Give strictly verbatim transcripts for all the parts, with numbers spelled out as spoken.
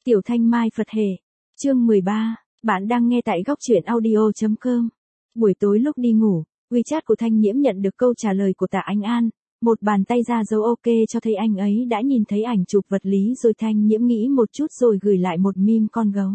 Tiểu Thanh Mai Phật Hệ. Chương mười ba. Bạn đang nghe tại góc truyện audio chấm com. Buổi tối lúc đi ngủ, WeChat của Thanh Nhiễm nhận được câu trả lời của Tạ Ánh An. Một bàn tay ra dấu ok cho thấy anh ấy đã nhìn thấy ảnh chụp vật lý rồi. Thanh Nhiễm nghĩ một chút rồi gửi lại một meme con gấu.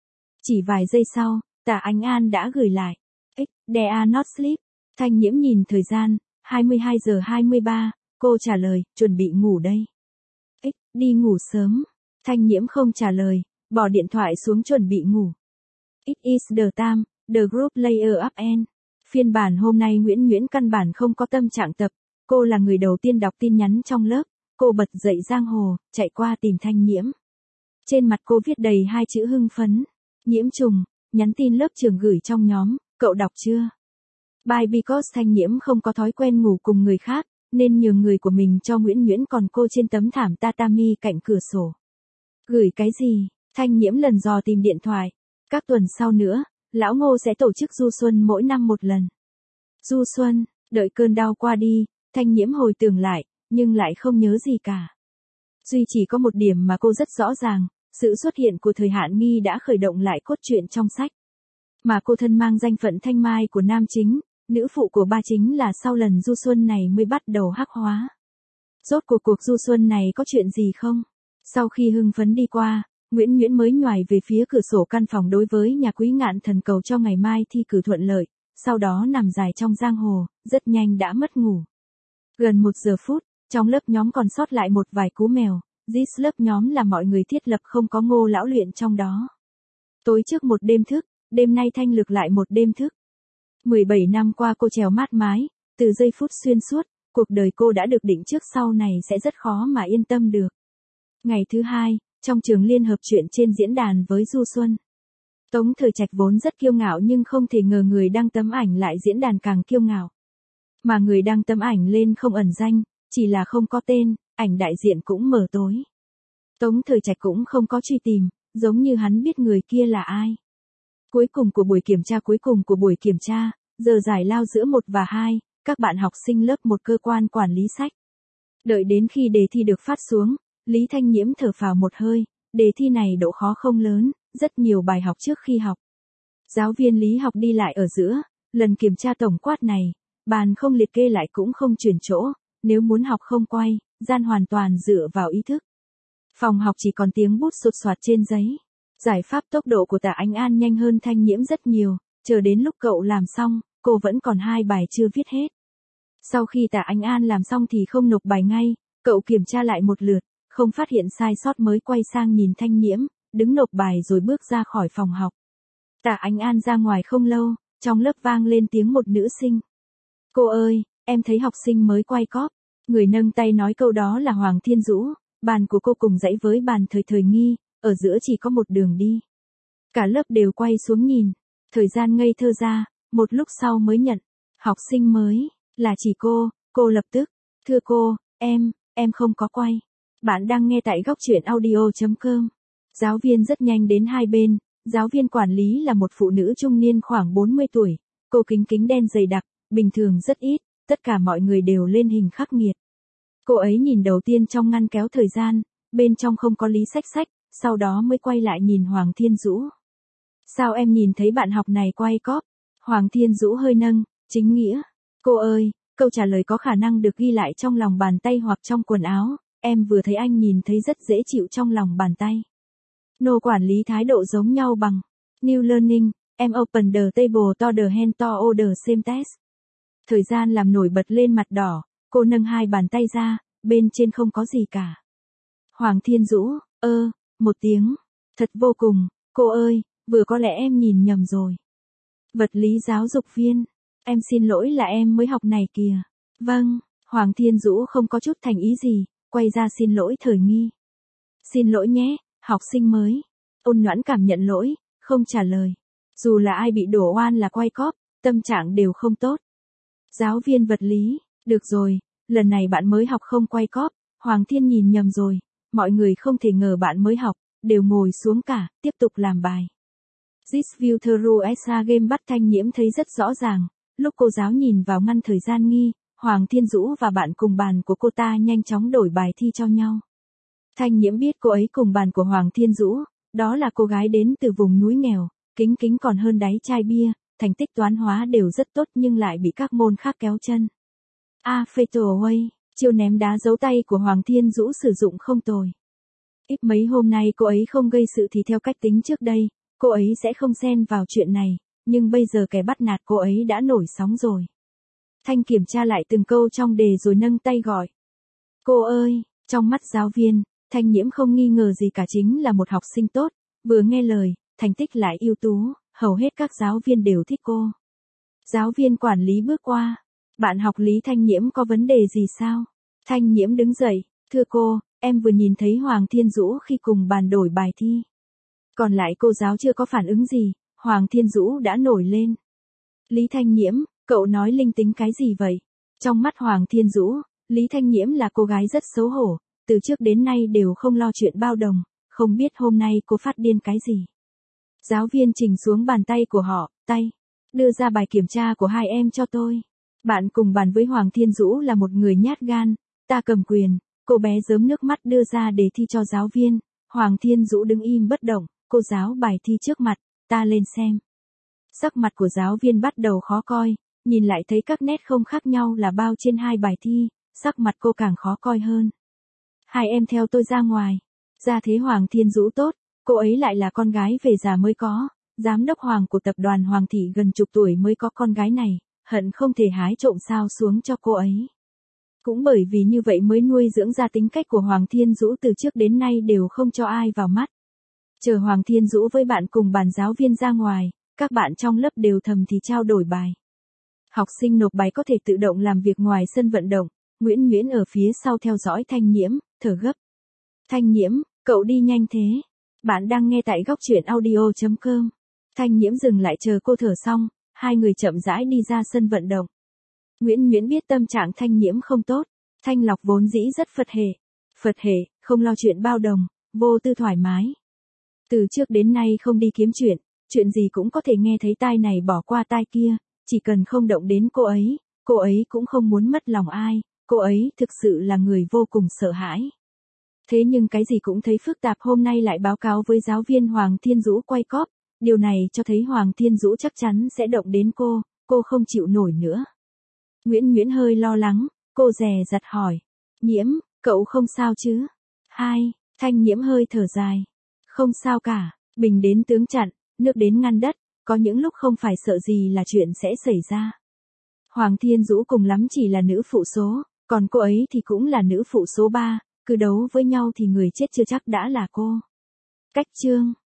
Chỉ vài giây sau, Tạ Ánh An đã gửi lại. X, they are not sleep. Thanh Nhiễm nhìn thời gian, hai mươi hai giờ hai mươi ba, cô trả lời, chuẩn bị ngủ đây. X, đi ngủ sớm. Thanh Nhiễm không trả lời, bỏ điện thoại xuống chuẩn bị ngủ. It is the time, the group layer up and. Phiên bản hôm nay Nguyễn Nguyễn căn bản không có tâm trạng tập, cô là người đầu tiên đọc tin nhắn trong lớp, cô bật dậy giang hồ, chạy qua tìm Thanh Nhiễm. Trên mặt cô viết đầy hai chữ hưng phấn. Nhiễm trùng, nhắn tin lớp trường gửi trong nhóm, cậu đọc chưa? Bye because Thanh Nhiễm không có thói quen ngủ cùng người khác, nên nhường người của mình cho Nguyễn Nguyễn còn cô trên tấm thảm tatami cạnh cửa sổ. Gửi cái gì? Thanh Nhiễm lần dò tìm điện thoại. Các tuần sau nữa, Lão Ngô sẽ tổ chức du xuân mỗi năm một lần. Du xuân, đợi cơn đau qua đi, Thanh Nhiễm hồi tưởng lại, nhưng lại không nhớ gì cả. Duy chỉ có một điểm mà cô rất rõ ràng, sự xuất hiện của Thời Hạn Nghi đã khởi động lại cốt truyện trong sách. Mà cô thân mang danh phận Thanh Mai của nam chính, nữ phụ của ba chính là sau lần du xuân này mới bắt đầu hắc hóa. Rốt cuộc cuộc du xuân này có chuyện gì không? Sau khi hưng phấn đi qua, Nguyễn Nguyễn mới nhoài về phía cửa sổ căn phòng đối với nhà Quý Ngạn Thần cầu cho ngày mai thi cử thuận lợi, sau đó nằm dài trong giang hồ, rất nhanh đã mất ngủ. Gần một giờ phút, trong lớp nhóm còn sót lại một vài cú mèo, this lớp nhóm là mọi người thiết lập không có Ngô lão luyện trong đó. Tối trước một đêm thức, đêm nay Thanh Lực lại một đêm thức. mười bảy năm qua cô trèo mát mái, từ giây phút xuyên suốt, cuộc đời cô đã được định trước sau này sẽ rất khó mà yên tâm được. Ngày thứ hai, trong trường liên hợp chuyện trên diễn đàn với Du Xuân. Tống Thời Trạch vốn rất kiêu ngạo nhưng không thể ngờ người đăng tấm ảnh lại diễn đàn càng kiêu ngạo. Mà người đăng tấm ảnh lên không ẩn danh, chỉ là không có tên, ảnh đại diện cũng mờ tối. Tống Thời Trạch cũng không có truy tìm, giống như hắn biết người kia là ai. Cuối cùng của buổi kiểm tra cuối cùng của buổi kiểm tra, giờ giải lao giữa một và hai, các bạn học sinh lớp một cơ quan quản lý sách. Đợi đến khi đề thi được phát xuống, Lý Thanh Nhiễm thở phào một hơi, đề thi này độ khó không lớn, rất nhiều bài học trước khi học. Giáo viên lý học đi lại ở giữa, lần kiểm tra tổng quát này, bàn không liệt kê lại cũng không chuyển chỗ, nếu muốn học không quay, gian hoàn toàn dựa vào ý thức. Phòng học chỉ còn tiếng bút sột soạt trên giấy. Giải pháp tốc độ của Tạ Ánh An nhanh hơn Thanh Nhiễm rất nhiều, chờ đến lúc cậu làm xong, cô vẫn còn hai bài chưa viết hết. Sau khi Tạ Ánh An làm xong thì không nộp bài ngay, cậu kiểm tra lại một lượt, không phát hiện sai sót mới quay sang nhìn Thanh Nhiễm, đứng nộp bài rồi bước ra khỏi phòng học. Tạ Ánh An ra ngoài không lâu, trong lớp vang lên tiếng một nữ sinh. Cô ơi, em thấy học sinh mới quay cóp. Người nâng tay nói câu đó là Hoàng Thiên Dũ, bàn của cô cùng dãy với bàn Thời Thời Nghi, ở giữa chỉ có một đường đi. Cả lớp đều quay xuống nhìn, thời gian ngây thơ ra, một lúc sau mới nhận. Học sinh mới, là chỉ cô, cô lập tức. Thưa cô, em, em không có quay. Bạn đang nghe tại góc truyện audio chấm com. Giáo viên rất nhanh đến hai bên, giáo viên quản lý là một phụ nữ trung niên khoảng bốn mươi tuổi, cô kính kính đen dày đặc, bình thường rất ít, tất cả mọi người đều lên hình khắc nghiệt. Cô ấy nhìn đầu tiên trong ngăn kéo thời gian, bên trong không có Lý Sách Sách, sau đó mới quay lại nhìn Hoàng Thiên Dũ. Sao em nhìn thấy bạn học này quay cóp? Hoàng Thiên Dũ hơi nâng, chính nghĩa. Cô ơi, câu trả lời có khả năng được ghi lại trong lòng bàn tay hoặc trong quần áo. Em vừa thấy anh nhìn thấy rất dễ chịu trong lòng bàn tay. Nô quản lý thái độ giống nhau bằng. New learning, em open the table to the hand to order same test. Thời gian làm nổi bật lên mặt đỏ, cô nâng hai bàn tay ra, bên trên không có gì cả. Hoàng Thiên Dũ, ơ, một tiếng. Thật vô cùng, cô ơi, vừa có lẽ em nhìn nhầm rồi. Vật lý giáo dục viên, em xin lỗi là em mới học này kìa. Vâng, Hoàng Thiên Dũ không có chút thành ý gì. Quay ra xin lỗi Thời Nghi. Xin lỗi nhé, học sinh mới. Ôn Nhoãn cảm nhận lỗi, không trả lời. Dù là ai bị đổ oan là quay cóp, tâm trạng đều không tốt. Giáo viên vật lý, được rồi, lần này bạn mới học không quay cóp, Hoàng Thiên nhìn nhầm rồi, mọi người không thể ngờ bạn mới học, đều ngồi xuống cả, tiếp tục làm bài. This view through a game bắt Thanh Nhiễm thấy rất rõ ràng, lúc cô giáo nhìn vào ngăn thời gian nghi, Hoàng Thiên Dũ và bạn cùng bàn của cô ta nhanh chóng đổi bài thi cho nhau. Thanh Nhiễm biết cô ấy cùng bàn của Hoàng Thiên Dũ, Đó là cô gái đến từ vùng núi nghèo, kính kính còn hơn đáy chai bia, thành tích toán hóa đều rất tốt nhưng lại bị các môn khác kéo chân. A Fatal Away, chiêu ném đá giấu tay của Hoàng Thiên Dũ sử dụng không tồi. Ít mấy hôm nay cô ấy không gây sự thì theo cách tính trước đây, cô ấy sẽ không xen vào chuyện này, nhưng bây giờ kẻ bắt nạt cô ấy đã nổi sóng rồi. Thanh kiểm tra lại từng câu trong đề rồi nâng tay gọi. Cô ơi, trong mắt giáo viên, Thanh Nhiễm không nghi ngờ gì cả, chính là một học sinh tốt, vừa nghe lời, thành tích lại ưu tú, hầu hết các giáo viên đều thích cô. Giáo viên quản lý bước qua. Bạn học Lý Thanh Nhiễm có vấn đề gì sao? Thanh Nhiễm đứng dậy, thưa cô, em vừa nhìn thấy Hoàng Thiên Dũ khi cùng bàn đổi bài thi. Còn lại cô giáo chưa có phản ứng gì, Hoàng Thiên Dũ đã nổi lên. Lý Thanh Nhiễm, cậu nói linh tính cái gì vậy? Trong mắt Hoàng Thiên Dũ, Lý Thanh Nhiễm là cô gái rất xấu hổ, từ trước đến nay đều không lo chuyện bao đồng, không biết hôm nay cô phát điên cái gì. Giáo viên chỉnh xuống bàn tay của họ, tay, đưa ra bài kiểm tra của hai em cho tôi. Bạn cùng bàn với Hoàng Thiên Dũ là một người nhát gan, ta cầm quyền, cô bé rớm nước mắt đưa ra đề thi cho giáo viên, Hoàng Thiên Dũ đứng im bất động, cô giáo bài thi trước mặt, ta lên xem. Sắc mặt của giáo viên bắt đầu khó coi, nhìn lại thấy các nét không khác nhau là bao trên hai bài thi, sắc mặt cô càng khó coi hơn. Hai em theo tôi ra ngoài. Ra thế Hoàng Thiên Dũ tốt, cô ấy lại là con gái về già mới có, giám đốc Hoàng của tập đoàn Hoàng thị gần chục tuổi mới có con gái này, hận không thể hái trộm sao xuống cho cô ấy. Cũng bởi vì như vậy mới nuôi dưỡng ra tính cách của Hoàng Thiên Dũ từ trước đến nay đều không cho ai vào mắt. Chờ Hoàng Thiên Dũ với bạn cùng bàn giáo viên ra ngoài, các bạn trong lớp đều thầm thì trao đổi bài. Học sinh nộp bài có thể tự động làm việc ngoài sân vận động, Nguyễn Nguyễn ở phía sau theo dõi Thanh Nhiễm, thở gấp. Thanh Nhiễm, cậu đi nhanh thế. Bạn đang nghe tại góc truyện audio chấm com. Thanh Nhiễm dừng lại chờ cô thở xong, hai người chậm rãi đi ra sân vận động. Nguyễn Nguyễn biết tâm trạng Thanh Nhiễm không tốt, Thanh Lộc vốn dĩ rất Phật hệ. Phật hệ, không lo chuyện bao đồng, vô tư thoải mái. Từ trước đến nay không đi kiếm chuyện, chuyện gì cũng có thể nghe thấy tai này bỏ qua tai kia, chỉ cần không động đến cô ấy, cô ấy cũng không muốn mất lòng ai, cô ấy thực sự là người vô cùng sợ hãi. Thế nhưng cái gì cũng thấy phức tạp, hôm nay lại báo cáo với giáo viên Hoàng Thiên Dũ quay cóp, điều này cho thấy Hoàng Thiên Dũ chắc chắn sẽ động đến cô, cô không chịu nổi nữa. Nguyễn Nguyễn hơi lo lắng, cô dè dặt hỏi, Nhiễm, cậu không sao chứ? Hai, Thanh Nhiễm hơi thở dài, không sao cả, bình đến tướng chặn, nước đến ngăn đất, có những lúc không phải sợ gì là chuyện sẽ xảy ra. Hoàng Thiên Dũ cùng lắm chỉ là nữ phụ số, còn cô ấy thì cũng là nữ phụ số ba, cứ đấu với nhau thì người chết chưa chắc đã là cô. Cách chương